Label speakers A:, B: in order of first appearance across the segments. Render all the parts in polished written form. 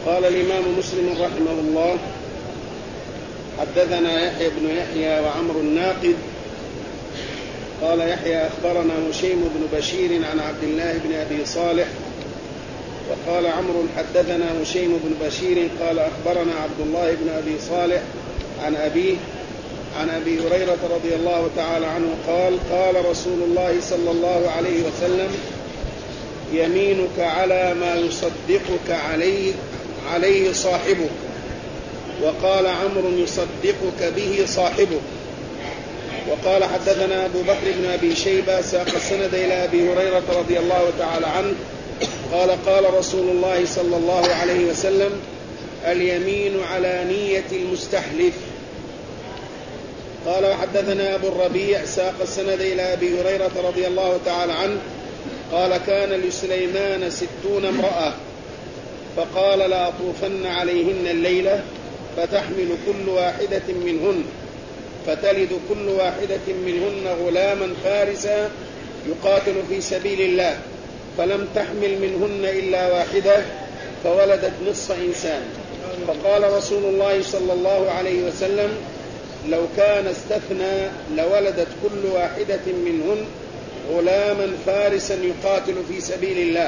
A: قال الإمام مسلم رحمه الله: حدثنا يحيى بن يحيى وعمر الناقد قال يحيى أخبرنا هشيم بن بشير عن عبد الله بن أبي صالح، وقال عمرو حدثنا هشيم بن بشير قال أخبرنا عبد الله بن أبي صالح عن أبيه عن أبي هريرة رضي الله تعالى عنه قال: قال رسول الله صلى الله عليه وسلم: يمينك على ما يصدقك عليه صاحبك. وقال عمرو: يصدقك به صاحبك. وقال حدثنا أبو بكر بن أبي شيبة ساق السند إلى أبي هريرة رضي الله تعالى عنه قال: قال رسول الله صلى الله عليه وسلم: اليمين على نية المستحلف. قال وحدثنا أبو الربيع ساق السند إلى أبي هريرة رضي الله تعالى عنه قال: كان لسليمان 60 امرأة، فقال: لأطوفن عليهن الليلة، فتحمل كل واحدة منهن، فتلد كل واحدة منهن غلاما فارسا يقاتل في سبيل الله، فلم تحمل منهن إلا واحدة، فولدت نصف إنسان. فقال رسول الله صلى الله عليه وسلم: لو كان استثنى لولدت كل واحدة منهن غلاما فارسا يقاتل في سبيل الله.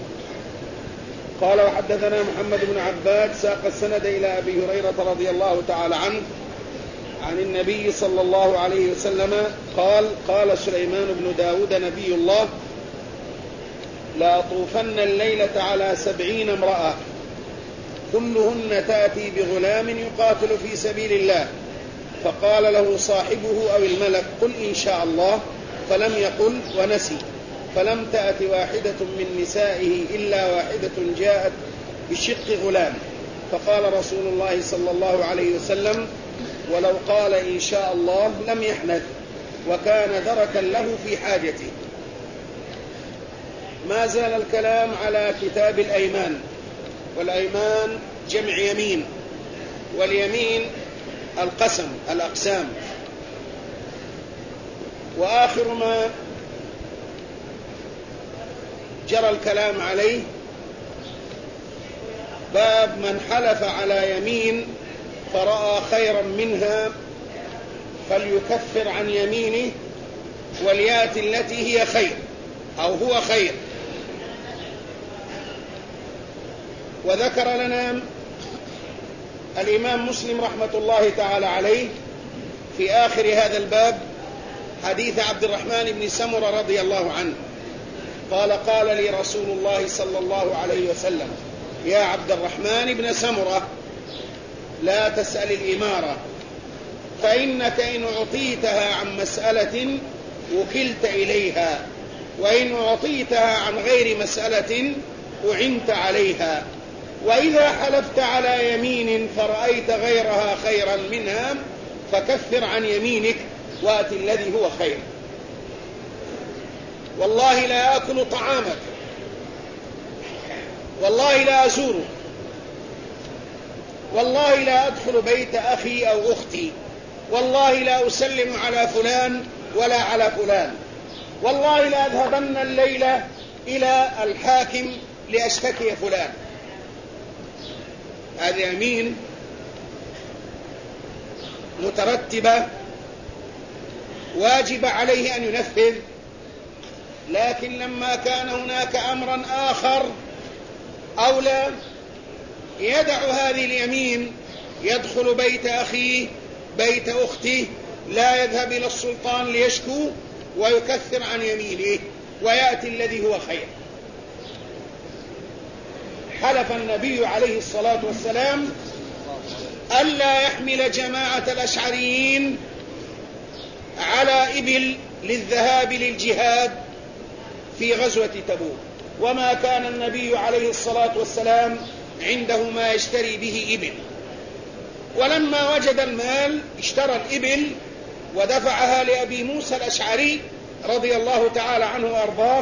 A: قال وحدثنا محمد بن عباد ساق السند إلى أبي هريرة رضي الله تعالى عنه عن النبي صلى الله عليه وسلم قال: قال سليمان بن داود نبي الله: لأطوفن الليلة على 70 امرأة، كلهن تأتي بغلام يقاتل في سبيل الله. فقال له صاحبه أو الملك: قل إن شاء الله، فلم يقل ونسي. فلم تأت واحدة من نسائه إلا واحدة جاءت بشق غلام. فقال رسول الله صلى الله عليه وسلم: ولو قال إن شاء الله لم يحنث، وكان دركا له في حاجته. ما زال الكلام على كتاب الأيمان، والأيمان جمع يمين، واليمين القسم الأقسام. وآخر ما جرى الكلام عليه باب من حلف على يمين فرأى خيرا منها فليكفر عن يمينه وليأتي التي هي خير أو هو خير. وذكر لنا الإمام مسلم رحمة الله تعالى عليه في آخر هذا الباب حديث عبد الرحمن بن سمرة رضي الله عنه قال: قال لي رسول الله صلى الله عليه وسلم: يا عبد الرحمن بن سمرة، لا تسأل الإمارة، فإنك إن أعطيتها عن مسألة وكلت إليها، وإن أعطيتها عن غير مسألة أعنت عليها. وإذا حلفت على يمين فرأيت غيرها خيرا منها فكفر عن يمينك وأت الذي هو خير. والله لا آكل طعامك، والله لا أزورك، والله لا أدخل بيت أخي أو أختي، والله لا أسلم على فلان ولا على فلان، والله لا أذهبن الليلة إلى الحاكم لأشتكي فلان. هذه يمين مترتبة واجب عليه أن ينفذ، لكن لما كان هناك أمرا آخر أولى يدع هذه اليمين، يدخل بيت أخيه بيت أخته، لا يذهب إلى السلطان ليشكو ويكفر عن يمينه ويأتي الذي هو خير. حلف النبي عليه الصلاة والسلام ألا يحمل جماعة الأشعريين على إبل للذهاب للجهاد في غزوة تبوك، وما كان النبي عليه الصلاة والسلام عنده ما يشتري به إبل. ولما وجد المال اشترى الإبل ودفعها لأبي موسى الأشعري رضي الله تعالى عنه وأرضاه،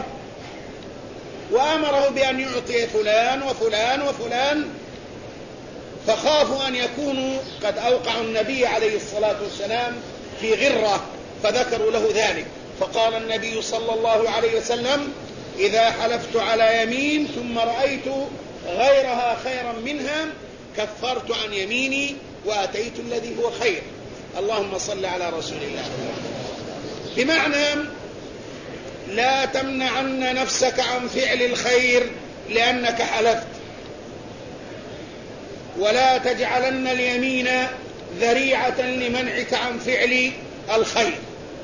A: وأمره بأن يعطي فلان وفلان وفلان، فخافوا أن يكونوا قد أوقعوا النبي عليه الصلاة والسلام في غرة، فذكروا له ذلك. فقال النبي صلى الله عليه وسلم: إذا حلفت على يمين ثم رأيت غيرها خيرا منها كفرت عن يميني وأتيت الذي هو خير. اللهم صل على رسول الله. بمعنى لا تمنعن نفسك عن فعل الخير لأنك حلفت، ولا تجعلن اليمين ذريعة لمنعك عن فعل الخير.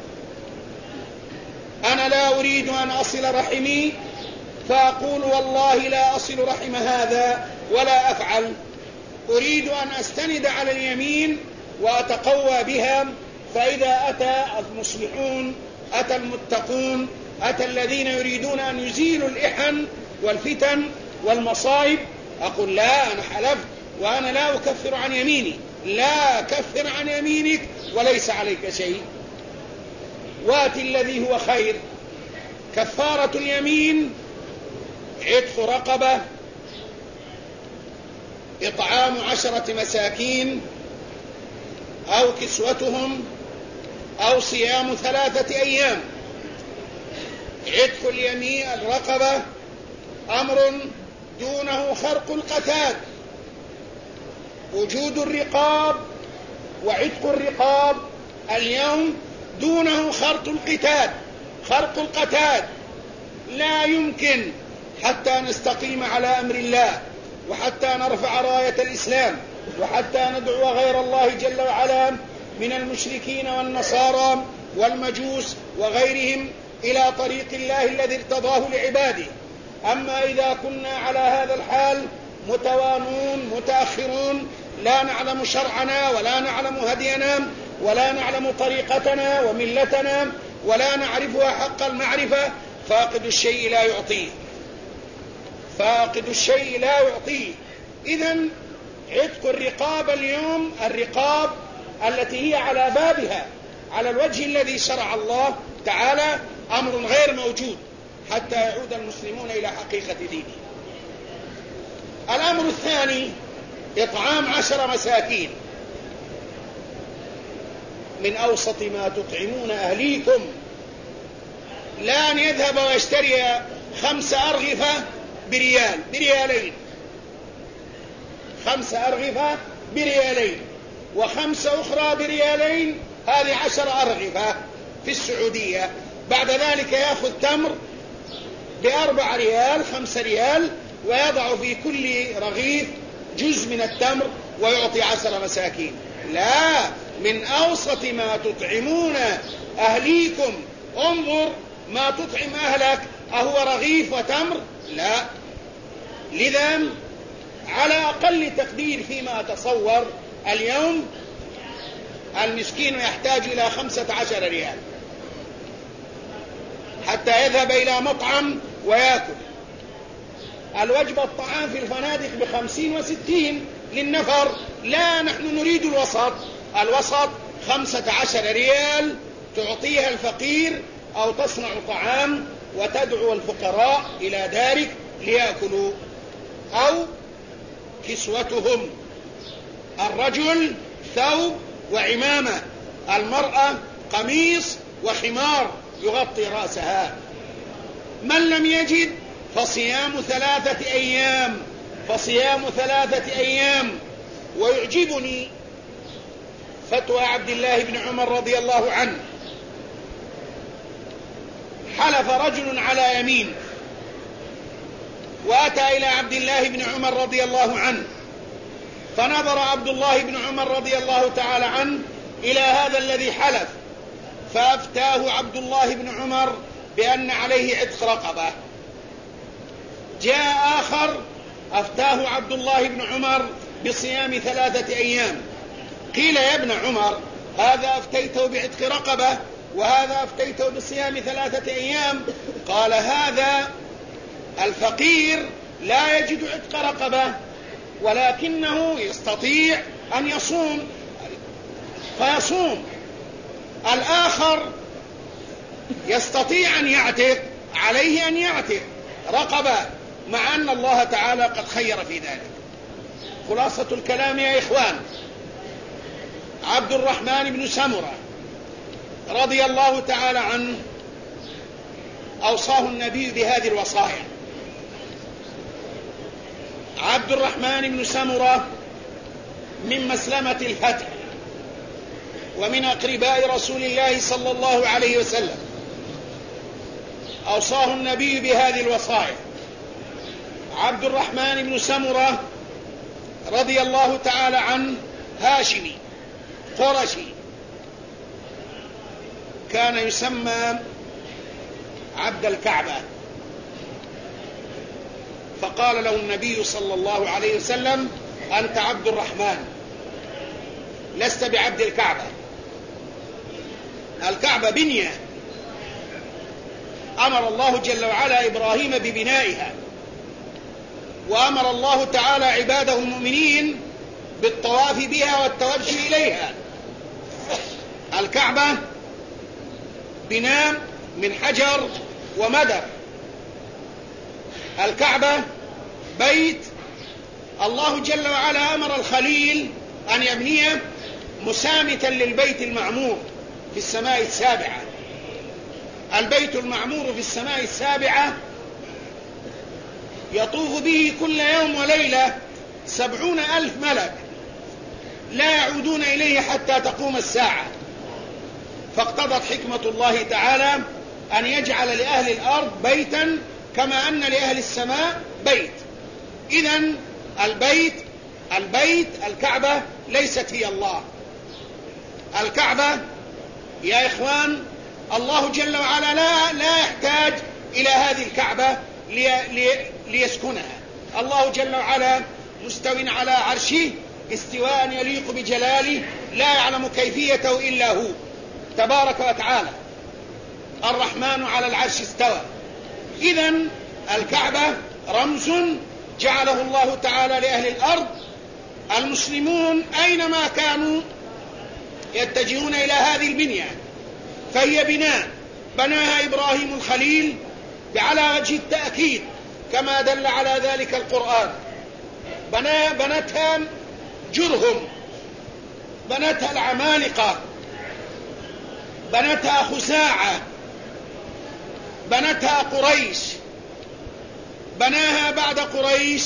A: أنا لا أريد أن أصل رحمي فأقول والله لا أصل رحم هذا ولا أفعل، أريد أن أستند على اليمين وأتقوى بها. فإذا أتى المصلحون، أتى المتقون، أتى الذين يريدون أن يزيلوا الإحن والفتن والمصائب، أقول لا، أنا حلفت وأنا لا أكفر عن يميني. لا، كفر عن يمينك وليس عليك شيء، وات الذي هو خير. كفارة اليمين عتق رقبة، إطعام 10 مساكين، أو كسوتهم، أو صيام 3 أيام. عتق اليمين الرقبة أمر دونه خرق القتاد. وجود الرقاب وعتق الرقاب اليوم دونه خرق القتاد. خرق القتاد لا يمكن حتى نستقيم على أمر الله، وحتى نرفع راية الإسلام، وحتى ندعو غير الله جل وعلا من المشركين والنصارى والمجوس وغيرهم إلى طريق الله الذي ارتضاه لعباده. أما إذا كنا على هذا الحال متوانون متأخرون، لا نعلم شرعنا ولا نعلم هدينا ولا نعلم طريقتنا وملتنا ولا نعرفها حق المعرفة، فاقد الشيء لا يعطيه. فاقد الشيء لا يعطيه. إذن عتق الرقاب اليوم، الرقاب التي هي على بابها على الوجه الذي شرع الله تعالى، أمر غير موجود حتى يعود المسلمون إلى حقيقة دينه. الأمر الثاني إطعام 10 مساكين. من أوسط ما تطعمون أهليكم. لا أن يذهب ويشتري 5 أرغفة بريالين، 5 أرغفة بريالين، و5 أخرى بريالين، هذه 10 أرغفة في السعودية. بعد ذلك يأخذ تمر ب4 ريال، 5 ريال، ويضع في كل رغيف جزء من التمر ويعطي 10 مساكين. لا، من أوسط ما تطعمون أهليكم. انظر ما تطعم أهلك، أهو رغيف وتمر؟ لا. لذا على أقل تقدير فيما أتصور اليوم المسكين يحتاج إلى 15 ريال حتى يذهب إلى مطعم ويأكل. الوجبة الطعام في الفنادق ب50 و60 للنفر. لا، نحن نريد الوسط. الوسط 15 ريال تعطيها الفقير، أو تصنع طعام وتدعو الفقراء إلى دارك ليأكلوا. أو كسوتهم، الرجل ثوب وعمامة، المرأة قميص وخمار يغطي رأسها. من لم يجد فصيام 3 أيام. فصيام 3 أيام. ويعجبني فتوى عبد الله بن عمر رضي الله عنه. حلف رجل على يمين وأتى إلى عبد الله بن عمر رضي الله عنه، فنظر عبد الله بن عمر رضي الله تعالى عنه إلى هذا الذي حلف، فأفتاه عبد الله بن عمر بأن عليه عتق رقبة. جاء آخر أفتاه عبد الله بن عمر بصيام 3 أيام. قيل يا ابن عمر، هذا أفتيته بعتق رقبة وهذا أفتيته بصيام 3 أيام. قال هذا الفقير لا يجد عتق رقبة ولكنه يستطيع أن يصوم فيصوم. الآخر يستطيع أن يعتق، عليه أن يعتق رقبة، مع أن الله تعالى قد خير في ذلك. خلاصة الكلام يا إخوان، عبد الرحمن بن سمرة رضي الله تعالى عنه أوصاه النبي بهذه الوصايا. عبد الرحمن بن سمرة من مسلمة الفتح ومن أقرباء رسول الله صلى الله عليه وسلم، أوصاه النبي بهذه الوصايا. عبد الرحمن بن سمرة رضي الله تعالى عنه هاشمي قرشي، كان يسمى عبد الكعبة، فقال له النبي صلى الله عليه وسلم: أنت عبد الرحمن لست بعبد الكعبة. الكعبة بنية أمر الله جل وعلا إبراهيم ببنائها، وأمر الله تعالى عباده المؤمنين بالطواف بها والتوجه إليها. الكعبة بناء من حجر ومدر. الكعبة بيت الله جل وعلا أمر الخليل أن يبنيه مسامتا للبيت المعمور في السماء السابعة. البيت المعمور في السماء السابعة يطوف به كل يوم وليلة 70,000 ملك لا يعودون إليه حتى تقوم الساعة. فاقتضت حكمة الله تعالى أن يجعل لأهل الأرض بيتا كما أن لأهل السماء بيت. إذن البيت الكعبة ليست هي الله. الكعبة يا إخوان الله جل وعلا لا يحتاج إلى هذه الكعبة ليسكنها. الله جل وعلا مستو على عرشه استواء يليق بجلاله لا يعلم كيفيته إلا هو تبارك وتعالى. الرحمن على العرش استوى. إذن الكعبة رمز جعله الله تعالى لأهل الأرض. المسلمون أينما كانوا يتجهون إلى هذه البنية، فهي بناء بناها إبراهيم الخليل على وجه التأكيد كما دل على ذلك القرآن. بنتها جرهم، بنتها العمالقة، بنتها خزاعة، بنتها قريش، بناها بعد قريش.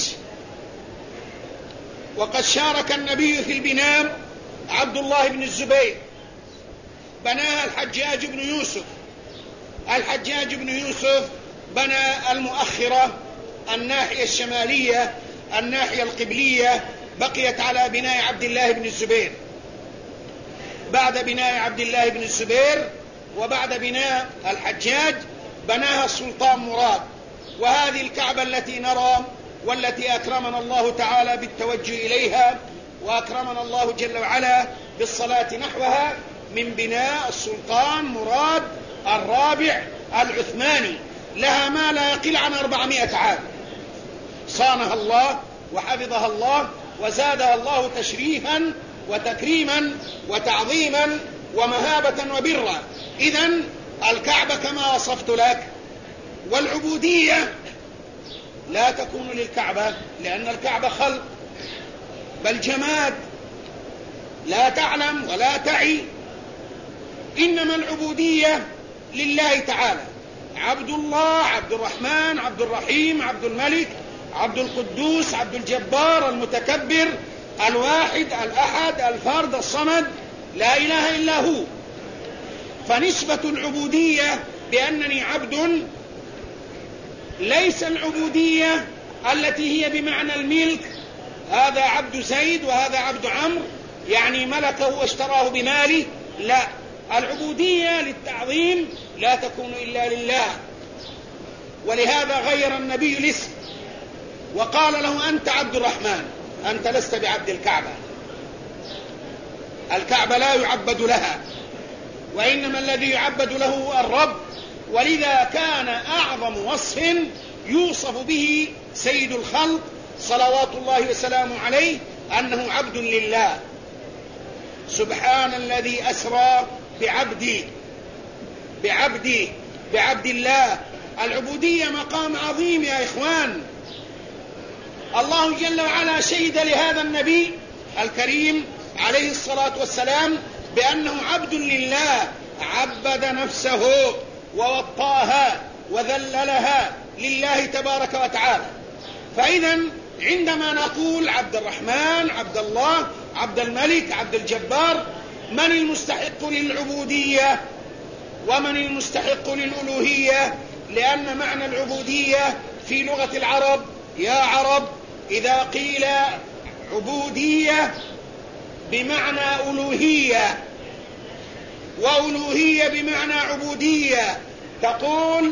A: وقد شارك النبي في البناء عبد الله بن الزبير. بناها الحجاج بن يوسف. الحجاج بن يوسف بنى المؤخرة الناحية الشمالية، الناحية القبلية بقيت على بناء عبد الله بن الزبير. بعد بناء عبد الله بن الزبير وبعد بناء الحجاج بناها السلطان مراد. وهذه الكعبة التي نرى والتي أكرمنا الله تعالى بالتوجه إليها وأكرمنا الله جل وعلا بالصلاة نحوها من بناء السلطان مراد الرابع العثماني، لها ما لا يقل عن 400 عام. صانها الله وحفظها الله وزادها الله تشريفا وتكريما وتعظيما ومهابة وبرا. إذن الكعبة كما وصفت لك. والعبودية لا تكون للكعبة لأن الكعبة خلق بل جماد لا تعلم ولا تعي. إنما العبودية لله تعالى. عبد الله، عبد الرحمن، عبد الرحيم، عبد الملك، عبد القدوس، عبد الجبار، المتكبر، الواحد، الأحد، الفرد، الصمد، لا إله إلا هو. فنسبة العبودية بأنني عبد ليس العبودية التي هي بمعنى الملك، هذا عبد زيد وهذا عبد عمرو يعني ملكه واشتراه بماله، لا. العبودية للتعظيم لا تكون إلا لله. ولهذا غير النبي الاسم وقال له: أنت عبد الرحمن، أنت لست بعبد الكعبة. الكعبة لا يعبد لها، وإنما الذي يعبد له الرب. ولذا كان أعظم وصف يوصف به سيد الخلق صلوات الله وسلامه عليه أنه عبد لله. سبحان الذي أسرى بعبد الله. العبودية مقام عظيم يا إخوان. الله جل وعلا شهد لهذا النبي الكريم عليه الصلاة والسلام بأنه عبد لله، عبد نفسه ووطاها وذللها لله تبارك وتعالى. فإذا عندما نقول عبد الرحمن، عبد الله، عبد الملك، عبد الجبار، من المستحق للعبودية ومن المستحق للألوهية؟ لأن معنى العبودية في لغة العرب يا عرب إذا قيل عبودية بمعنى ألوهية، وألوهية بمعنى عبودية، تقول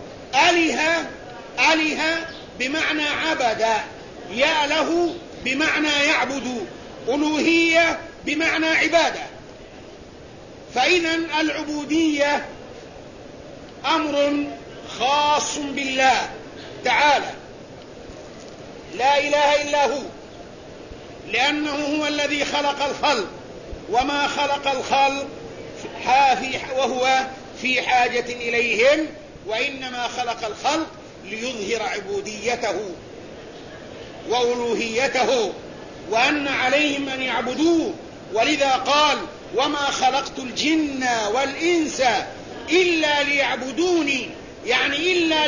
A: أله بمعنى عبد، يا له بمعنى يعبد، ألوهية بمعنى عبادة. فإذا العبودية أمر خاص بالله تعالى لا إله إلا هو، لأنه هو الذي خلق الخلق، وما خلق الخلق وهو في حاجة إليهم، وإنما خلق الخلق ليظهر عبوديته وألوهيته، وأن عليهم أن يعبدوه. ولذا قال وما خلقت الجن والإنس إلا ليعبدوني، يعني إلا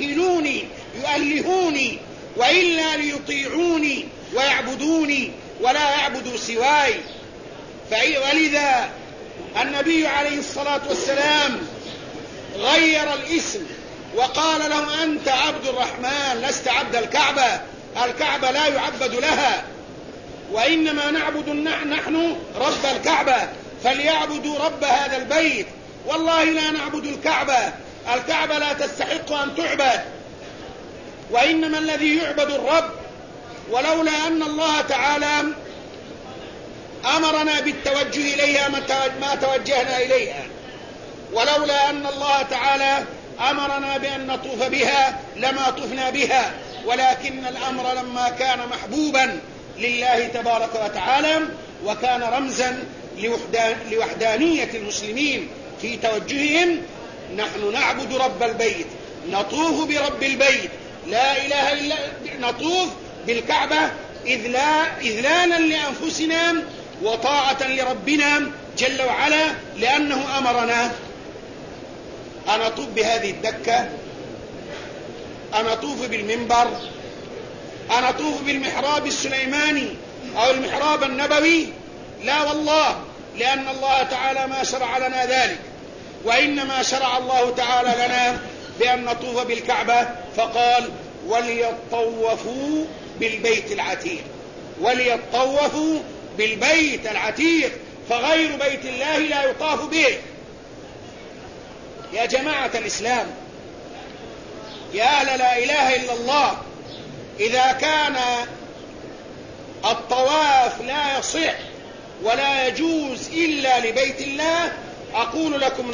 A: يؤلهوني وإلا ليطيعوني ويعبدوني ولا يعبدوا سواي. ولذا النبي عليه الصلاة والسلام غير الاسم وقال له أنت عبد الرحمن لست عبد الكعبة، الكعبة لا يعبد لها، وإنما نعبد نحن رب الكعبة، فليعبدوا رب هذا البيت. والله لا نعبد الكعبة، الكعبة لا تستحق أن تعبد، وإنما الذي يعبد الرب. ولولا أن الله تعالى أمرنا بالتوجه إليها ما توجهنا إليها، ولولا أن الله تعالى أمرنا بأن نطوف بها لما طفنا بها، ولكن الأمر لما كان محبوبا لله تبارك وتعالى وكان رمزا لوحدانية المسلمين في توجههم، نحن نعبد رب البيت، نطوف برب البيت، لا إله إلا نطوف بالكعبة إذلالا لأنفسنا وطاعة لربنا جل وعلا، لأنه أمرنا أن نطوف بهذه الدكة، أن نطوف بالمنبر، أن نطوف بالمحراب السليماني أو المحراب النبوي. لا والله، لأن الله تعالى ما شرع لنا ذلك، وإنما شرع الله تعالى لنا بأن نطوف بالكعبة، فقال وليطوفوا بالبيت العتيق، وليطوفوا بالبيت العتيق، فغير بيت الله لا يطاف به. يا جماعة الإسلام، يا أهل لا إله إلا الله، إذا كان الطواف لا يصح ولا يجوز إلا لبيت الله، أقول لكم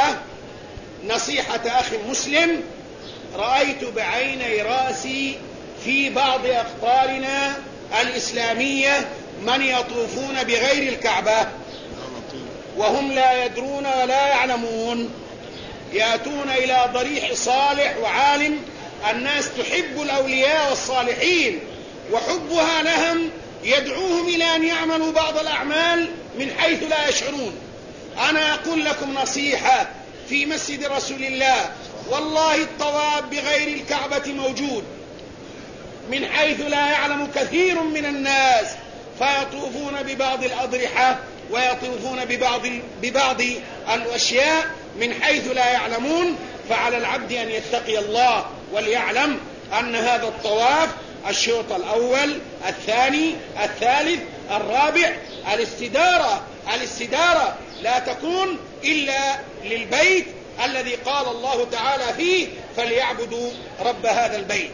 A: نصيحة أخ مسلم رأيت بعيني رأسي في بعض أقطارنا الإسلامية من يطوفون بغير الكعبة وهم لا يدرون ولا يعلمون، يأتون إلى ضريح صالح وعالم. الناس تحب الأولياء والصالحين، وحبها لهم يدعوهم إلى أن يعملوا بعض الأعمال من حيث لا يشعرون. أنا أقول لكم نصيحة في مسجد رسول الله، والله الطواف بغير الكعبة موجود من حيث لا يعلم كثير من الناس، فيطوفون ببعض الأضرحة ويطوفون ببعض الأشياء من حيث لا يعلمون. فعلى العبد أن يتقي الله وليعلم أن هذا الطواف الشوط الأول، الثاني، الثالث، الرابع، الاستدارة لا تكون إلا للبيت الذي قال الله تعالى فيه فليعبدوا رب هذا البيت.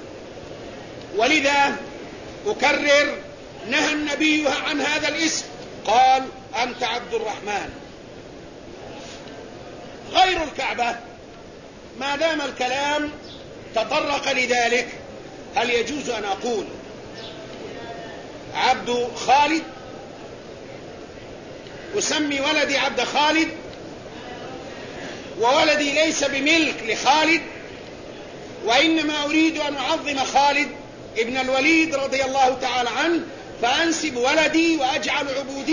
A: ولذا أكرر نهى النبي عن هذا الاسم، قال أنت عبد الرحمن. غير الكعبة ما دام الكلام تطرق لذلك، هل يجوز أن أقول عبد خالد، أسمي ولدي عبد خالد، وولدي ليس بملك لخالد، وإنما أريد أن أعظم خالد ابن الوليد رضي الله تعالى عنه، فأنسب ولدي وأجعل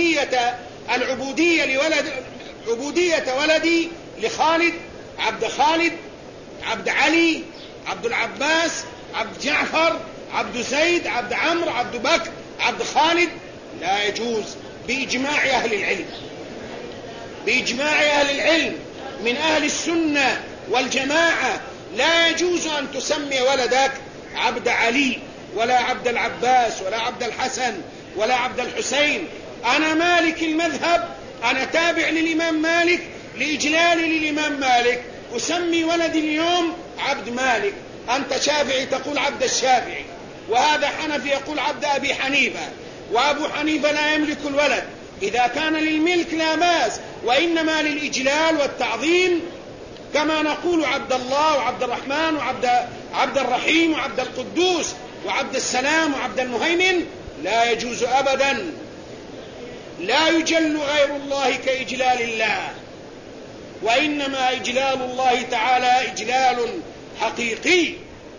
A: عبودية ولدي لخالد، عبد خالد، عبد علي، عبد العباس، عبد جعفر، عبد زيد، عبد عمرو، عبد بكر، عبد خالد، لا يجوز بإجماع أهل العلم، بإجماع أهل العلم من أهل السنة والجماعة. لا يجوز أن تسمي ولدك عبد علي ولا عبد العباس ولا عبد الحسن ولا عبد الحسين. أنا مالك المذهب، أنا تابع للإمام مالك، لإجلالي للإمام مالك أسمي ولدي اليوم عبد مالك. أنت شافعي تقول عبد الشافعي، وهذا حنفي يقول عبد أبي حنيفة، وأبو حنيفة لا يملك الولد. إذا كان للملك لا بأس، وإنما للإجلال والتعظيم، كما نقول عبد الله وعبد الرحمن وعبد الرحيم وعبد القدوس وعبد السلام وعبد المهيمن، لا يجوز أبدا. لا يجل غير الله كإجلال الله، وإنما إجلال الله تعالى إجلال حقيقي،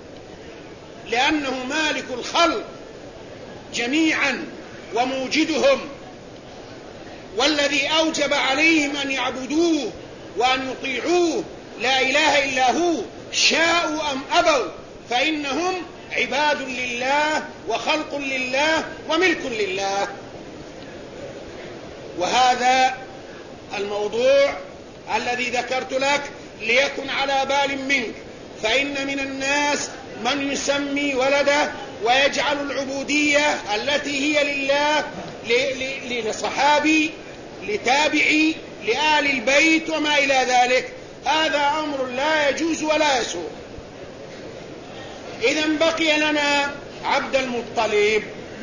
A: لأنه مالك الخلق جميعا وموجدهم، والذي أوجب عليهم أن يعبدوه وأن يطيعوه لا إله إلا هو، شاءوا أم أبوا، فإنهم عباد لله وخلق لله وملك لله. وهذا الموضوع الذي ذكرت لك ليكن على بال منك، فإن من الناس من يسمي ولده ويجعل العبودية التي هي لله لصحابي لتابعي لآل البيت وما إلى ذلك. هذا أمر لا يجوز ولا يسوغ. إذن بقي لنا عبد المطلب،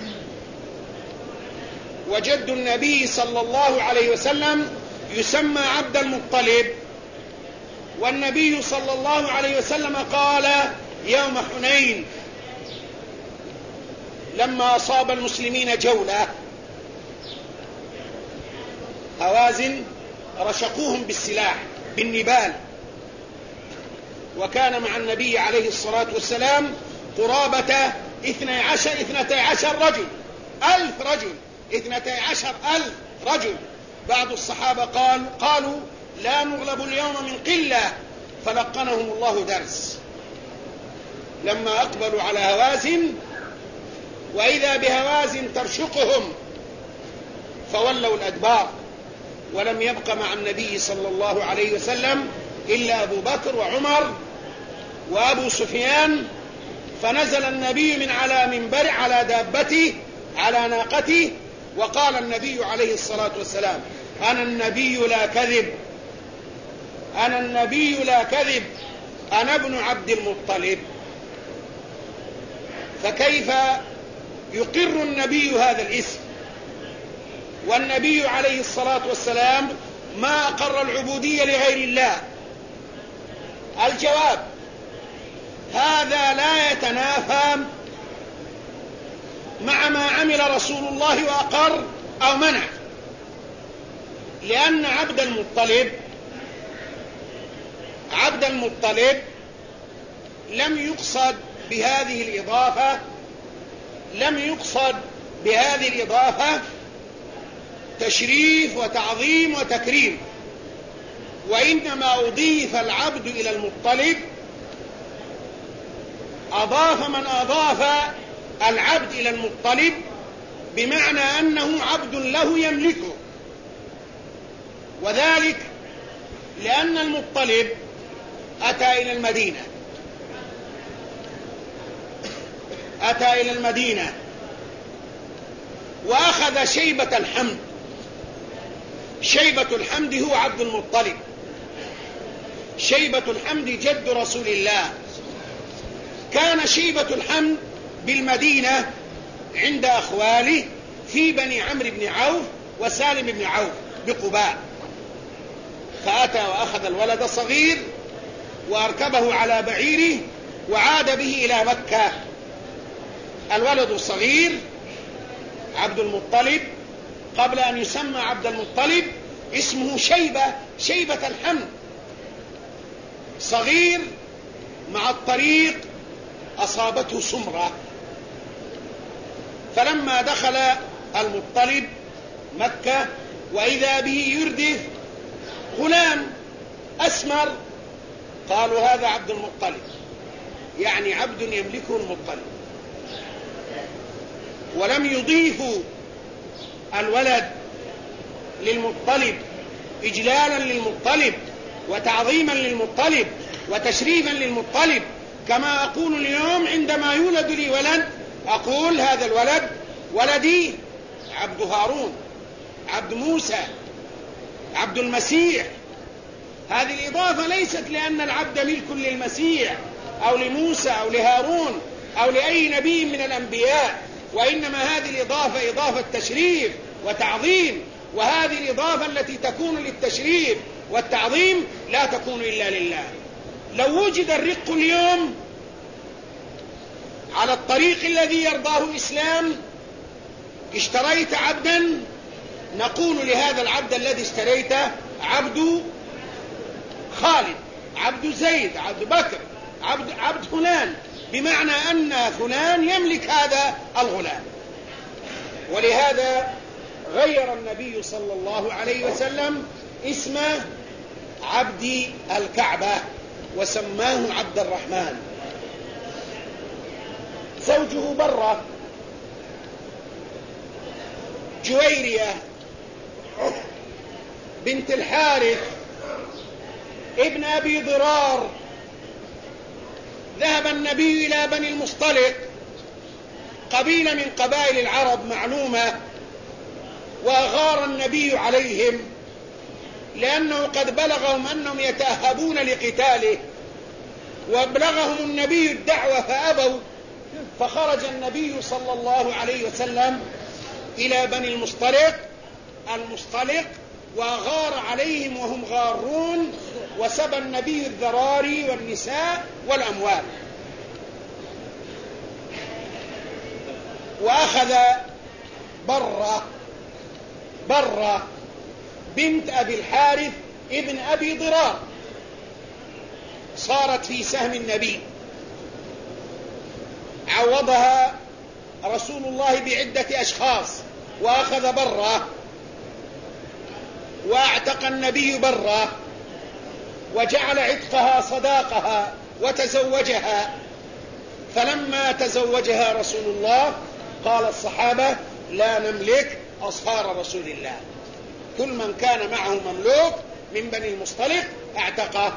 A: وجد النبي صلى الله عليه وسلم يسمى عبد المطلب. والنبي صلى الله عليه وسلم قال يوم حنين لما أصاب المسلمين جولة، هوازن رشقوهم بالسلاح بالنبال، وكان مع النبي عليه الصلاة والسلام قرابة 12 رجل، 1000 رجل، 12,000 رجل. بعض الصحابة قالوا لا نغلب اليوم من قلة، فلقنهم الله درس. لما أقبلوا على هوازن وإذا بهوازن ترشقهم فولوا الأدبار، ولم يبق مع النبي صلى الله عليه وسلم إلا أبو بكر وعمر وأبو سفيان. فنزل النبي من على منبر على دابته على ناقته، وقال النبي عليه الصلاة والسلام أنا النبي لا كذب، أنا النبي لا كذب، أنا ابن عبد المطلب. فكيف يقر النبي هذا الاسم والنبي عليه الصلاة والسلام ما أقر العبودية لغير الله؟ الجواب هذا لا يتنافى مع ما عمل رسول الله وأقر أو منع، لأن عبد المطلب لم يقصد بهذه الإضافة تشريف وتعظيم وتكريم، وإنما أضيف العبد إلى المطلب، أضاف من أضاف العبد إلى المطلب بمعنى أنه عبد له يملكه، وذلك لأن المطلب أتى إلى المدينة وأخذ شيبة الحمد. شيبة الحمد هو عبد المطلب. شيبة الحمد جد رسول الله. كان شيبة الحمد بالمدينة عند أخواله في بني عمرو بن عوف وسالم بن عوف بقباء، فأتى وأخذ الولد الصغير وأركبه على بعيره وعاد به إلى مكة. الولد الصغير عبد المطلب قبل أن يسمى عبد المطلب اسمه شيبة الحمد، صغير مع الطريق أصابته سمرة، فلما دخل المطلب مكة وإذا به يردف غلام أسمر، قالوا هذا عبد المطلب، يعني عبد يملكه المطلب. ولم يضيفوا الولد للمطلب إجلالا للمطلب وتعظيما للمطلب وتشريفا للمطلب، كما أقول اليوم عندما يولد لي ولد أقول هذا الولد ولدي عبد هارون، عبد موسى، عبد المسيح. هذه الإضافة ليست لأن العبد ملك للمسيح أو لموسى أو لهارون أو لأي نبي من الأنبياء، وإنما هذه الإضافة إضافة تشريف وتعظيم، وهذه الإضافة التي تكون للتشريف والتعظيم لا تكون إلا لله. لو وجد الرق اليوم على الطريق الذي يرضاه الإسلام، اشتريت عبدا، نقول لهذا العبد الذي اشتريته عبد خالد، عبد زيد، عبد بكر، عبد فلان، بمعنى أن فلان يملك هذا الغلام. ولهذا غير النبي صلى الله عليه وسلم اسم عبد الكعبة وسماه عبد الرحمن. زوجه برة جويرية بنت الحارث ابن أبي ضرار. ذهب النبي إلى بني المصطلق، قبيلة من قبائل العرب معلومة، وأغار النبي عليهم لأنه قد بلغهم أنهم يتأهبون لقتاله، وابلغهم النبي الدعوة فأبوا، فخرج النبي صلى الله عليه وسلم إلى بني المصطلق وغار عليهم وهم غارون، وسبى النبي الذراري والنساء والأموال، وأخذ برة بنت أبي الحارث ابن أبي ضرار، صارت في سهم النبي. عوضها رسول الله بعدة أشخاص، وأخذ برة، واعتق النبي برة، وجعل عتقها صداقها وتزوجها. فلما تزوجها رسول الله قال الصحابة لا نملك أصهار رسول الله، كل من كان معه مملوك من بني المصطلق اعتقه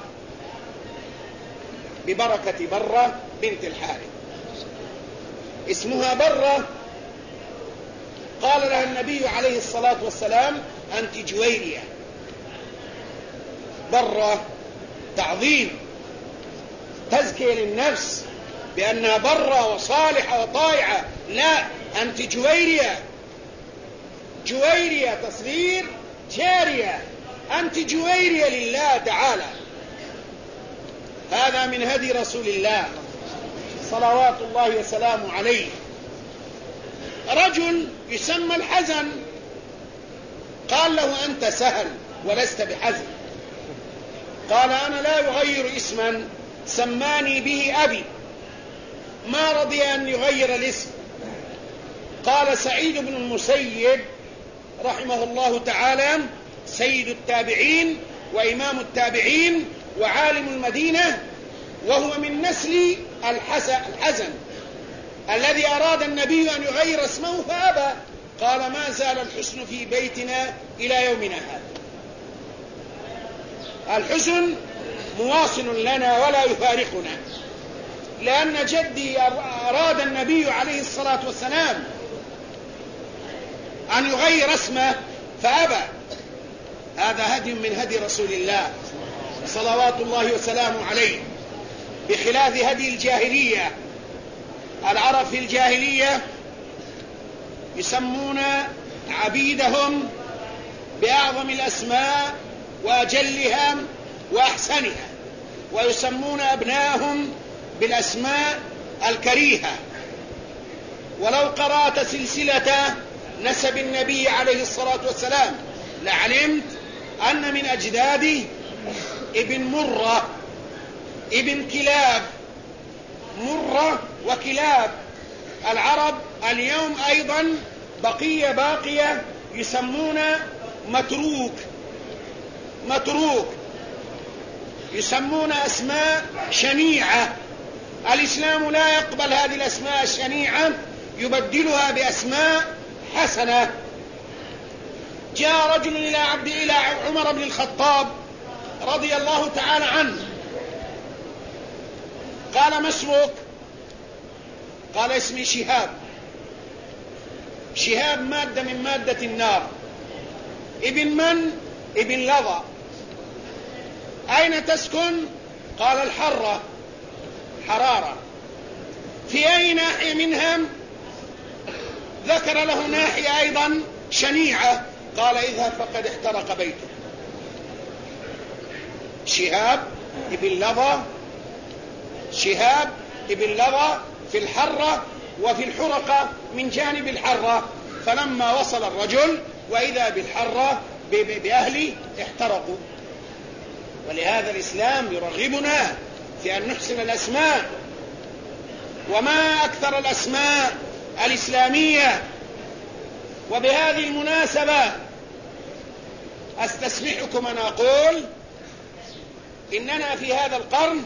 A: ببركة برة بنت الحارث. اسمها برة. قال لها النبي عليه الصلاة والسلام أنت جويرية. برة تعظيم، تزكية للنفس بأنها برة وصالحة وطائعة. لا، أنت جويرية. جويرية تصغير جارية، أنت جويرية لله تعالى. هذا من هدي رسول الله صلوات الله وسلامه عليه. رجل يسمى الحزن قال له أنت سهل ولست بحزن. قال أنا لا يغير اسما سماني به أبي، ما رضي أن يغير الاسم. قال سعيد بن المسيب رحمه الله تعالى سيد التابعين وإمام التابعين وعالم المدينة، وهو من نسل الحزن الذي أراد النبي أن يغير اسمه فأبى. قال ما زال الحسن في بيتنا إلى يومنا هذا. الحسن مواصل لنا ولا يفارقنا، لأن جدي أراد النبي عليه الصلاة والسلام أن يغير اسمه فأبى. هذا هدي من هدي رسول الله صلوات الله وسلامه عليه، بخلاف هدي الجاهلية. العرب في الجاهلية يسمون عبيدهم بأعظم الأسماء وأجلها وأحسنها، ويسمون أبنائهم بالأسماء الكريهة. ولو قرأت سلسلة نسب النبي عليه الصلاة والسلام لعلمت أن من أجداده ابن مرة ابن كلاب. مرة وكلاب. العرب اليوم أيضا باقية يسمون متروك، يسمون أسماء شنيعة. الإسلام لا يقبل هذه الأسماء الشنيعة، يبدلها بأسماء حسنة. جاء رجل إلى عمر بن الخطاب رضي الله تعالى عنه، قال: ما اسمك؟ قال: اسمي شهاب. شهاب مادة من مادة النار. ابن من؟ ابن لظى. أين تسكن؟ قال: الحرة، حرارة. في أي ناحية منها؟ ذكر له ناحية أيضا شنيعة. قال: اذهب فقد احترق بيته. شهاب ابن لظى، شهاب ابن لظى في الحرة وفي الحرقة من جانب الحرة. فلما وصل الرجل وإذا بالحرة بأهله احترقوا. ولهذا الإسلام يرغبنا في أن نحسن الأسماء. وما أكثر الأسماء الإسلامية. وبهذه المناسبة أستسمحكم أن أقول إننا في هذا القرن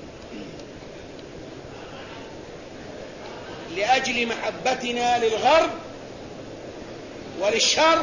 A: لأجل محبتنا للغرب وللشرق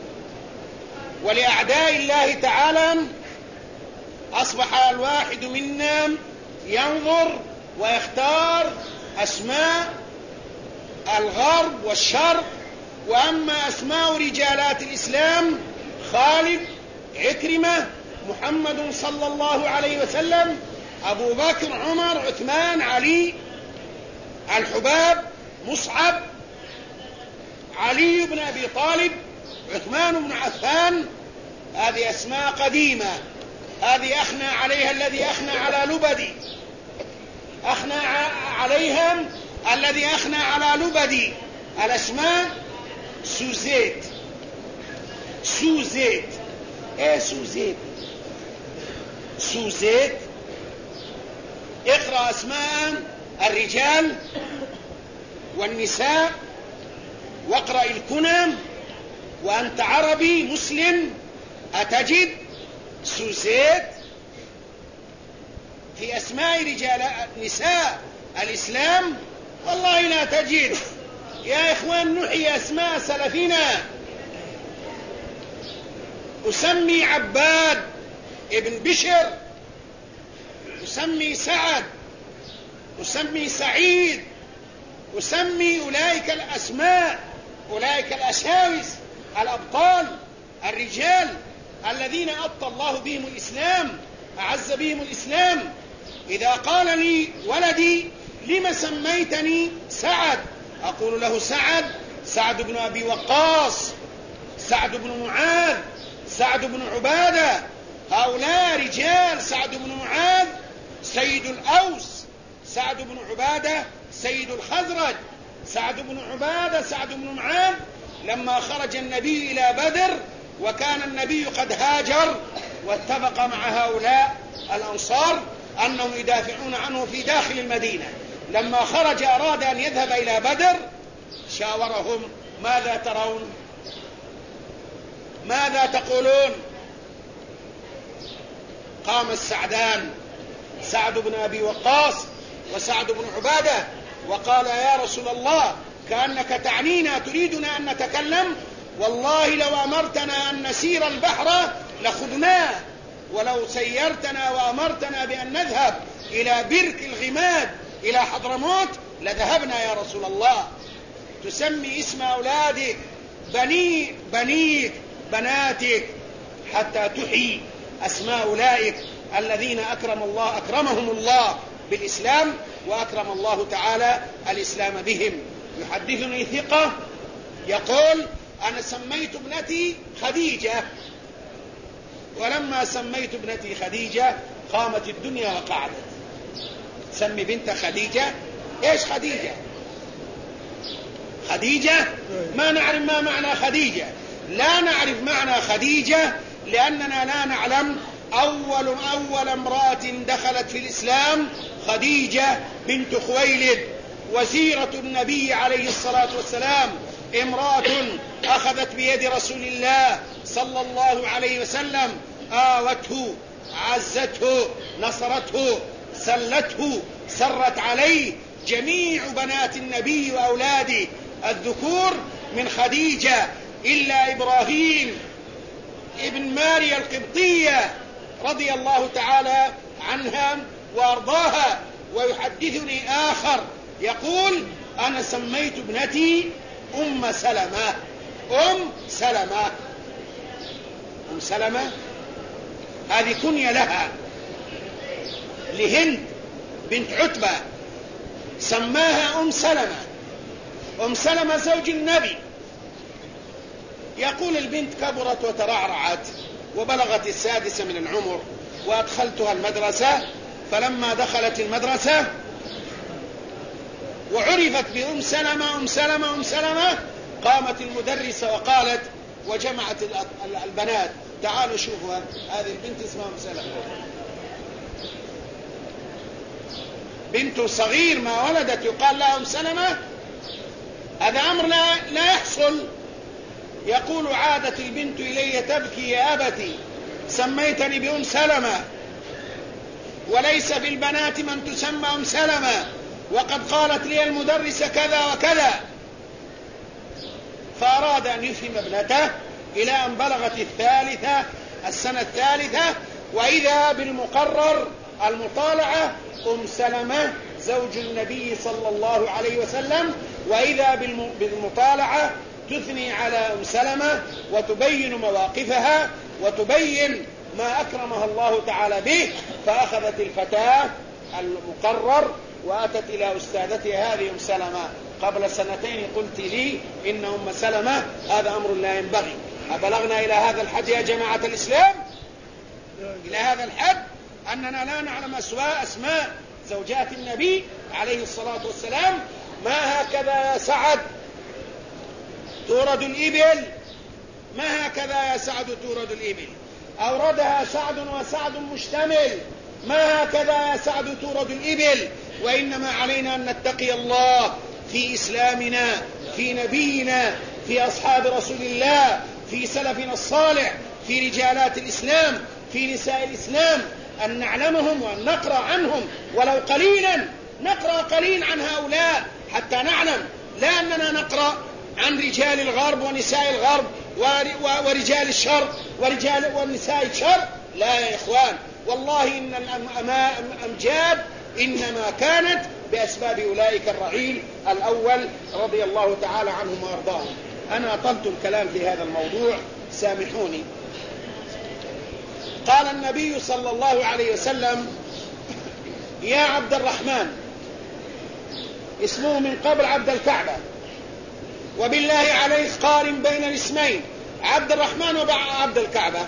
A: ولأعداء الله تعالى أصبح الواحد منا ينظر ويختار أسماء الغرب والشرق. وأما أسماء رجالات الإسلام: خالد، عكرمة، محمد صلى الله عليه وسلم، أبو بكر، عمر، عثمان، علي، الحباب، مصعب، علي بن أبي طالب، عثمان بن عفان. هذه أسماء قديمة. هذه أخنى عليها الذي أخنى على لبدي، أخنى عليها الذي أخنى على لبدي. الأسماء سوزيت. سوزيت. ايه سوزيت؟ سوزيت. اقرأ أسماء الرجال والنساء واقرأ الكنى، وأنت عربي مسلم أتجد سوزيت في أسماء رجال نساء الإسلام؟ والله لا تجد. يا إخوان، نحيي أسماء سلفنا. أسمي عباد ابن بشر، أسمي سعد، أسمي سعيد، أسمي أولئك الأسماء، أولئك الأشاوس، الأبطال، الرجال الذين أبطى الله بهم الإسلام، أعز بهم الإسلام. إذا قال لي ولدي: لما سميتني سعد؟ أقول له: سعد بن أبي وقاص، سعد بن معاذ، سعد بن عبادة. هؤلاء رجال. سعد بن معاذ سيد الأوس، سعد بن عبادة سيد الخزرج. سعد بن عبادة، سعد بن معاذ لما خرج النبي إلى بدر وكان النبي قد هاجر واتفق مع هؤلاء الأنصار أنهم يدافعون عنه في داخل المدينة، لما خرج أراد أن يذهب إلى بدر شاورهم: ماذا ترون؟ ماذا تقولون؟ قام السعدان، سعد بن أبي وقاص وسعد بن عبادة، وقال: يا رسول الله، كأنك تعنينا، تريدنا أن نتكلم. والله لو أمرتنا أن نسير البحر لخذناه، ولو سيرتنا وأمرتنا بأن نذهب إلى برك الغماد إلى حضرموت لذهبنا يا رسول الله. تسمي اسم أولادك، بنيك، بناتك، حتى تحيي أسماء أولئك الذين أكرمهم الله بالإسلام، وأكرم الله تعالى الإسلام بهم. يحدثني ثقة يقول: أنا سميت ابنتي خديجة، ولما سميت ابنتي خديجة قامت الدنيا وقعدت. سمي بنت خديجة. إيش خديجة؟ خديجة ما نعرف ما معنى خديجة. لا نعرف معنى خديجة لأننا لا نعلم. أول امرأة دخلت في الإسلام خديجة بنت خويلد، وسيرة النبي عليه الصلاة والسلام امرأة أخذت بيد رسول الله صلى الله عليه وسلم، آوته، عزته، نصرته، سلته، سرت عليه، جميع بنات النبي وأولاده الذكور من خديجة إلا إبراهيم ابن ماريا القبطية رضي الله تعالى عنها وأرضاها. ويحدثني آخر يقول: أنا سميت ابنتي أم سلمة. أم سلمة، أم سلمة هذه كنية لها، لهند بنت عتبة سماها أم سلمة. أم سلمة زوج النبي. يقول: البنت كبرت وترعرعت وبلغت 6 من العمر، وأدخلتها المدرسة، فلما دخلت المدرسة وعرفت بأم سلمة أم سلمة أم سلمة، قامت المدرسة وقالت وجمعت البنات: تعالوا شوفوا هذه البنت اسمها أم سلمة، بنت صغير ما ولدت يقال لها أم سلمة. هذا أمر لا يحصل. يقول: عادت البنت إلي تبكي: يا أبتي سميتني بأم سلمة، وليس في البنات من تسمى أم سلمة، وقد قالت لي المدرسة كذا وكذا. فأراد أن يفهم ابنته إلى أن بلغت السنة الثالثة، وإذا بالمقرر المطالعة أم سلمة زوج النبي صلى الله عليه وسلم، وإذا بالمطالعة تثني على أم سلمة وتبين مواقفها وتبين ما أكرمها الله تعالى به. فأخذت الفتاة المقرر وأتت إلى أستاذتها: هذه أم سلمة، قبل 2 قلت لي إن أم سلمة هذا أمر لا ينبغي. أبلغنا إلى هذا الحد يا جماعة الإسلام، إلى هذا الحد أننا لا نعلم أسماء زوجات النبي عليه الصلاة والسلام. ما هكذا يا سعد تورد الإبل، ما هكذا يا سعد تورد الإبل، أوردها سعد وسعد مشتمل، ما هكذا يا سعد تورد الإبل. وإنما علينا أن نتقي الله في إسلامنا، في نبينا، في أصحاب رسول الله، في سلفنا الصالح، في رجالات الإسلام، في نساء الإسلام، أن نعلمهم وأن نقرأ عنهم ولو قليلا، نقرأ قليل عن هؤلاء حتى نعلم، لا أننا نقرأ عن رجال الغرب ونساء الغرب ورجال الشر ونساء الشر. لا يا إخوان، والله إن الأمجاد إنما كانت بأسباب أولئك الرعيل الأول رضي الله تعالى عنهم وأرضاهم. أنا أطلت الكلام في هذا الموضوع، سامحوني. قال النبي صلى الله عليه وسلم: يا عبد الرحمن، اسمه من قبل عبد الكعبة، وبالله عليك قارن بين الاسمين عبد الرحمن وعبد الكعبة،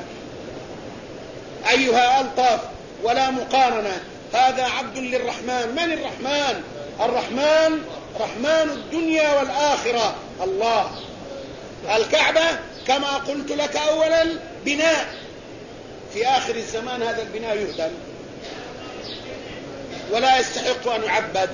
A: أيها ألطف، ولا مقارنة. هذا عبد للرحمن. من الرحمن؟ الرحمن رحمن الدنيا والآخرة الله. الكعبة كما قلت لك أولا بناء، في آخر الزمان هذا البناء يهدم ولا يستحق أن يعبد،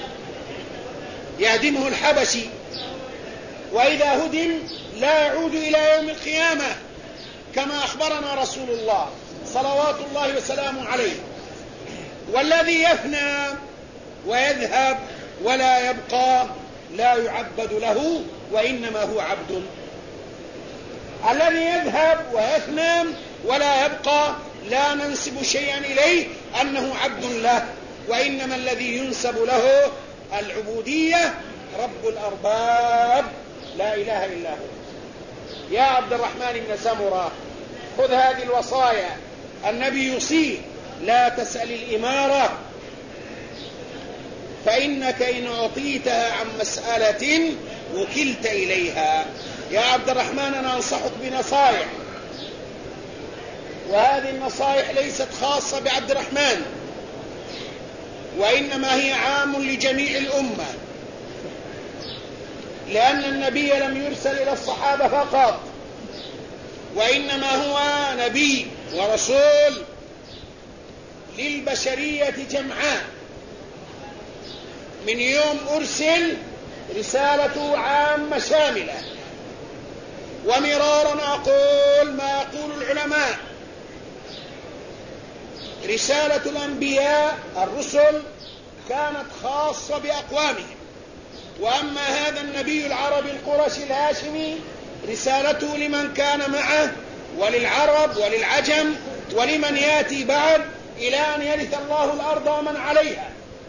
A: يهدمه الحبشي، وإذا هدم لا يعود إلى يوم القيامة، كما أخبرنا رسول الله صلوات الله وسلامه عليه. والذي يفنى ويذهب ولا يبقى لا يعبد له، وإنما هو عبد. الذي يذهب ويفنى ولا يبقى لا ننسب شيئا إليه أنه عبد له، وإنما الذي ينسب له العبودية رب الأرباب لا إله إلا هو. يا عبد الرحمن بن سمرة، خذ هذه الوصايا، النبي يوصيه: لا تسأل الإمارة، فإنك إن أعطيتها عن مسألة وكلت إليها. يا عبد الرحمن، أنا أنصحك بنصائح، وهذه النصائح ليست خاصة بعبد الرحمن، وإنما هي عام لجميع الأمة، لأن النبي لم يرسل إلى الصحابة فقط، وإنما هو نبي ورسول للبشرية جمعاء. من يوم أرسل رسالته عامة شاملة، ومرارا أقول ما يقول العلماء: رسالة الأنبياء الرسل كانت خاصة بأقوامهم. وأما هذا النبي العربي القرشي الهاشمي رسالته لمن كان معه وللعرب وللعجم ولمن يأتي بعد إلى أن يرث الله الأرض ومن عليها.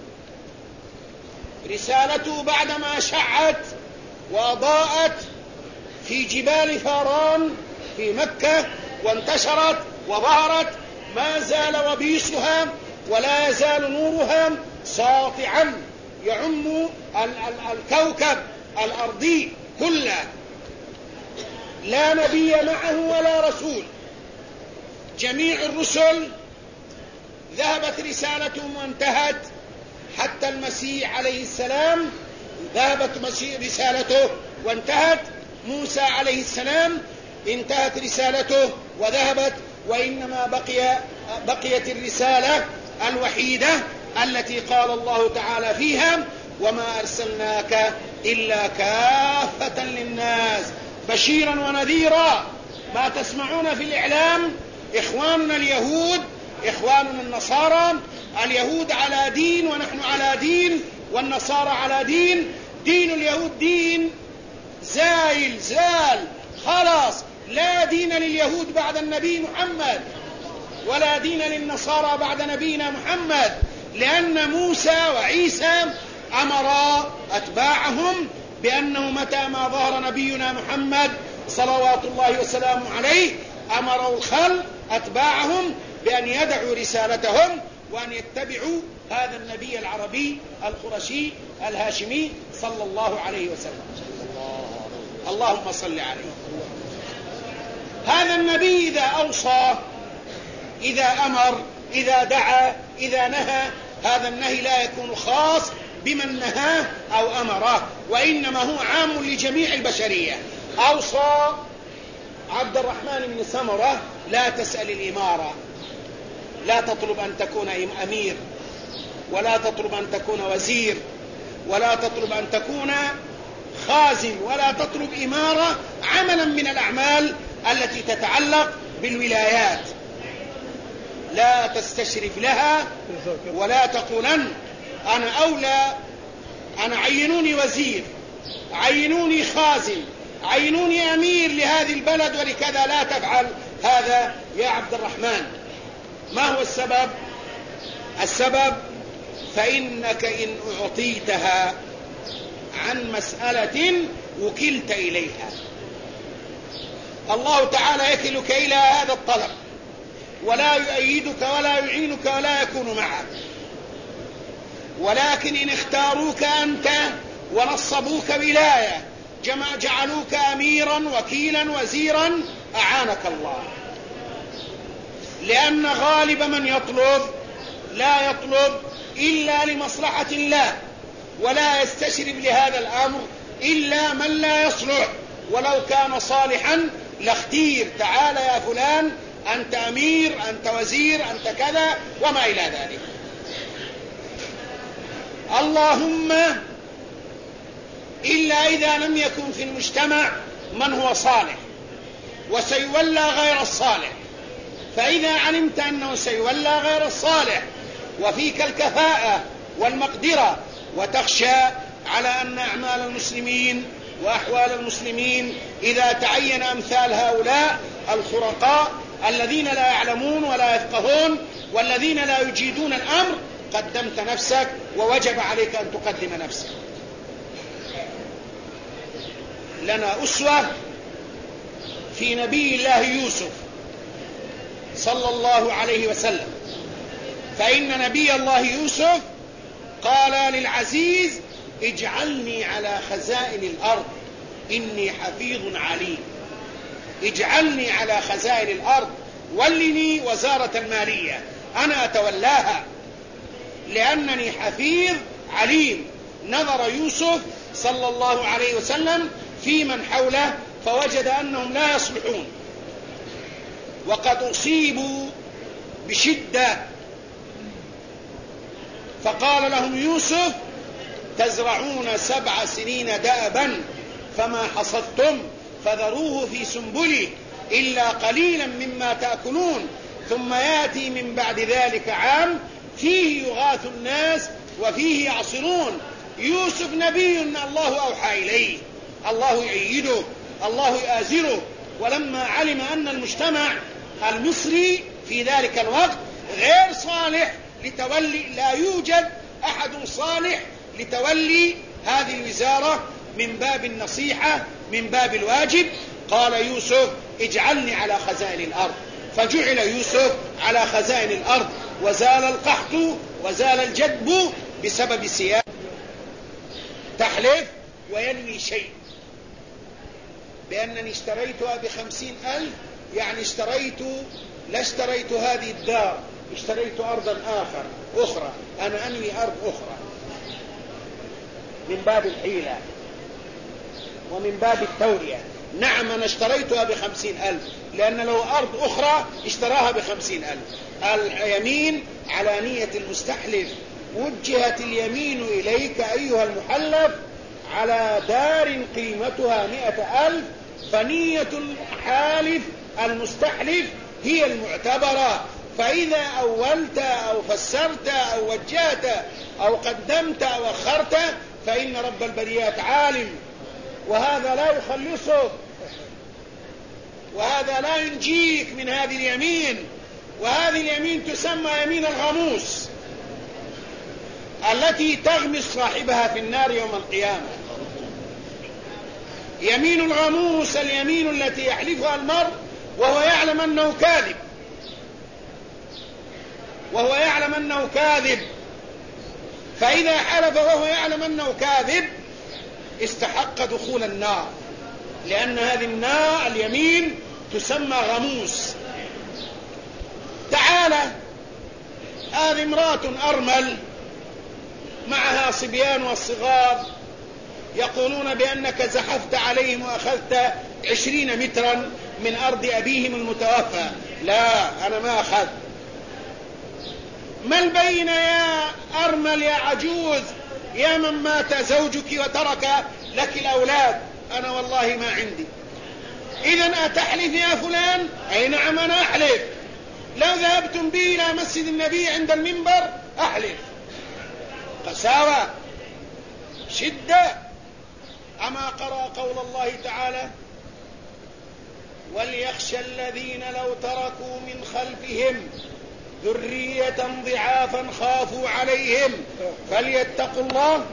A: رسالته بعدما شعت وأضاءت في جبال فاران في مكة وانتشرت وظهرت، ما زال وبيسها ولا يزال نورها ساطعا يعم الكوكب الأرضي كله. لا نبي معه ولا رسول، جميع الرسل ذهبت رسالتهم وانتهت، حتى المسيح عليه السلام ذهبت رسالته وانتهت، موسى عليه السلام انتهت رسالته وذهبت، وإنما بقيت الرسالة الوحيدة التي قال الله تعالى فيها: وما أرسلناك إلا كافة للناس بشيرا ونذيرا. ما تسمعون في الإعلام إخواننا اليهود إخواننا النصارى، اليهود على دين ونحن على دين والنصارى على دين. دين اليهود دين زال خلاص، لا دين لليهود بعد النبي محمد ولا دين للنصارى بعد نبينا محمد، لأن موسى وعيسى أمرا أتباعهم بأنه متى ما ظهر نبينا محمد صلوات الله وسلامه عليه أمروا الخلق أتباعهم بأن يدعوا رسالتهم وأن يتبعوا هذا النبي العربي القرشي الهاشمي صلى الله عليه وسلم. اللهم صل عليه. هذا النبي إذا أوصى، إذا أمر، إذا دعا، إذا نهى، هذا النهي لا يكون خاص بمن نهاه أو أمره، وإنما هو عام لجميع البشرية. أوصى عبد الرحمن بن سمرة: لا تسأل الإمارة، لا تطلب أن تكون أمير، ولا تطلب أن تكون وزير، ولا تطلب أن تكون خازن، ولا تطلب إمارة عملا من الأعمال التي تتعلق بالولايات. لا تستشرف لها ولا تقولن أنا أولى، أنا عينوني وزير، عينوني خازن، عينوني أمير لهذه البلد ولكذا. لا تفعل هذا يا عبد الرحمن. ما هو السبب؟ السبب: فإنك إن أعطيتها عن مسألة وكلت إليها. الله تعالى يكلك إلى هذا الطلب ولا يؤيدك ولا يعينك ولا يكون معك، ولكن إن اختاروك أنت ونصبوك ولاية، جعلوك أميرا وكيلا وزيرا، أعانك الله. لأن غالب من يطلب لا يطلب إلا لمصلحة الله، ولا يستشرف لهذا الأمر إلا من لا يصلح، ولو كان صالحا لاختير: تعال يا فلان، أنت أمير، أنت وزير، أنت كذا، وما إلى ذلك. اللهم إلا إذا لم يكن في المجتمع من هو صالح وسيولى غير الصالح. فإذا علمت أنه سيولى غير الصالح وفيك الكفاءة والمقدرة، وتخشى على أن أعمال المسلمين وأحوال المسلمين إذا تعين أمثال هؤلاء الخرقاء الذين لا يعلمون ولا يفقهون والذين لا يجيدون الأمر، قدمت نفسك ووجب عليك أن تقدم نفسك. لنا أسوة في نبي الله يوسف صلى الله عليه وسلم، فإن نبي الله يوسف قال للعزيز: اجعلني على خزائن الأرض إني حفيظ عليم. اجعلني على خزائن الأرض، ولني وزارة المالية، أنا أتولاها لأنني حفيظ عليم. نظر يوسف صلى الله عليه وسلم في من حوله فوجد أنهم لا يصلحون وقد أصيبوا بشدة، فقال لهم يوسف: تزرعون 7 سنين دأبا فما حصدتم فذروه في سنبله إلا قليلا مما تأكلون ثم يأتي من بعد ذلك عام فيه يغاث الناس وفيه يعصرون. يوسف نبي الله أوحى إليه، الله يؤيده، الله يآزره. ولما علم أن المجتمع المصري في ذلك الوقت غير صالح لتولي، لا يوجد أحد صالح لتولي هذه الوزارة من باب النصيحة، من باب الواجب، قال يوسف اجعلني على خزائن الأرض. فجعل يوسف على خزائن الأرض، وزال القحط وزال الجدب بسبب سياسة تحلف وينوي شيء بأنني اشتريتها ب50,000، يعني لا اشتريت هذه الدار، اشتريت أرضا أخرى، أنا أنوي أرض أخرى، من باب الحيلة ومن باب التورية. نعم أنا اشتريتها ب50,000، لأن لو أرض أخرى اشتراها ب50,000. اليمين على نية المستحلف. وجهت اليمين إليك أيها المحلف على دار قيمتها 100,000، فنية الحالف المستحلف هي المعتبرة. فإذا أولت أو فسرت أو وجهت أو قدمت أو أخرت فإن رب البريات عالم، وهذا لا يخلصك، وهذا لا ينجيك من هذه اليمين. وهذه اليمين تسمى يمين الغموس، التي تغمس صاحبها في النار يوم القيامة. يمين الغموس اليمين التي يحلفها المرء وهو يعلم أنه كاذب، وهو يعلم أنه كاذب. فإذا حلف وهو يعلم أنه كاذب استحق دخول النار، لأن هذه النار اليمين تسمى غموس. تعالى، هذه امرأة أرمل معها صبيان والصغار، يقولون بأنك زحفت عليهم وأخذت 20 مترا من أرض أبيهم المتوفى. لا، أنا ما أخذت. ما البين يا أرمل يا عجوز يا من مات زوجك وترك لك الأولاد؟ أنا والله ما عندي. إذن أتحلف يا فلان؟ أي نعم أنا أحلف. لو ذهبتم بي إلى مسجد النبي عند المنبر أحلف. قساوة، شدة. أما قرأ قول الله تعالى: وليخشى الذين لو تركوا من خلفهم ذرية ضعافا خافوا عليهم فليتقوا الله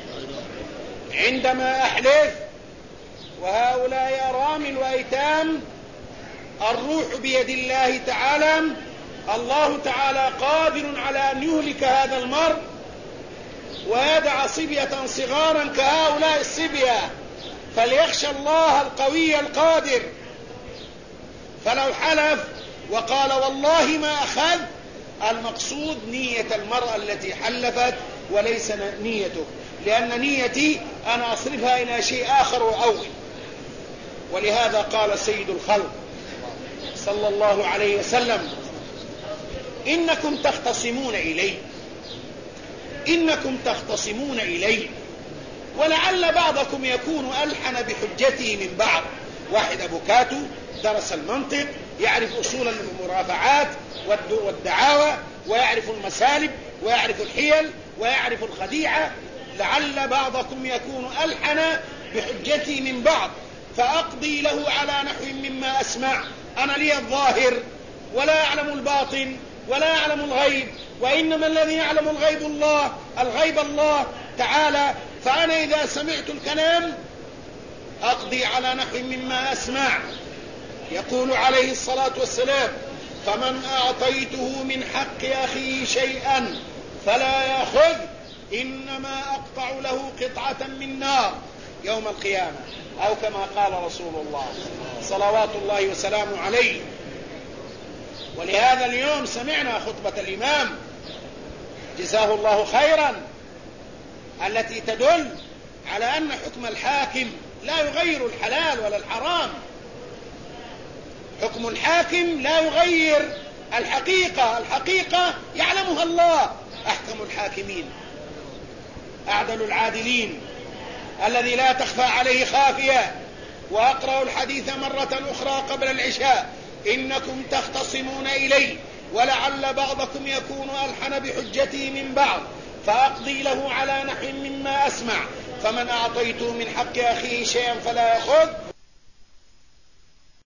A: عندما أحلف. وهؤلاء أرامل وأيتام، الروح بيد الله تعالى. الله تعالى قادر على أن يهلك هذا المرء ويدع صبية صغارا كهؤلاء الصبية، فليخشى الله القوي القادر. فلو حلف وقال والله ما أخذ، المقصود نية المرأة التي حلفت وليس نيته، لأن نيتي أنا أصرفها إلى شيء آخر وأول. ولهذا قال سيد الخلق صلى الله عليه وسلم: إنكم تختصمون إلي، إنكم تختصمون إلي، ولعل بعضكم يكون ألحن بحجته من بعض. واحد أبو كاتو درس المنطق، يعرف أصول المرافعات والدعاوى، ويعرف المسالب، ويعرف الحيل، ويعرف الخديعة. لعل بعضكم يكون ألحن بحجتي من بعض، فأقضي له على نحو مما أسمع. أنا لي الظاهر ولا أعلم الباطن ولا أعلم الغيب، وإنما الذي يعلم الغيب الله تعالى. فأنا إذا سمعت الكلام أقضي على نحو مما أسمع. يقول عليه الصلاة والسلام: فمن أعطيته من حق أخيه شيئا فلا يأخذ إنما أقطع له قطعة من نار يوم القيامة، أو كما قال رسول الله صلوات الله وسلامه عليه. ولهذا اليوم سمعنا خطبة الإمام جزاه الله خيرا، التي تدل على أن حكم الحاكم لا يغير الحلال ولا الحرام. حكم الحاكم لا يغير الحقيقة، الحقيقة يعلمها الله. أحكم الحاكمين، أعدل العادلين، الذي لا تخفى عليه خافية. وأقرأ الحديث مرة أخرى قبل العشاء: إنكم تختصمون إلي ولعل بعضكم يكون ألحن بحجتي من بعض،
B: فأقضي له على نحو مما أسمع، فمن أعطيته من حق أخيه شيئا فلا يأخذ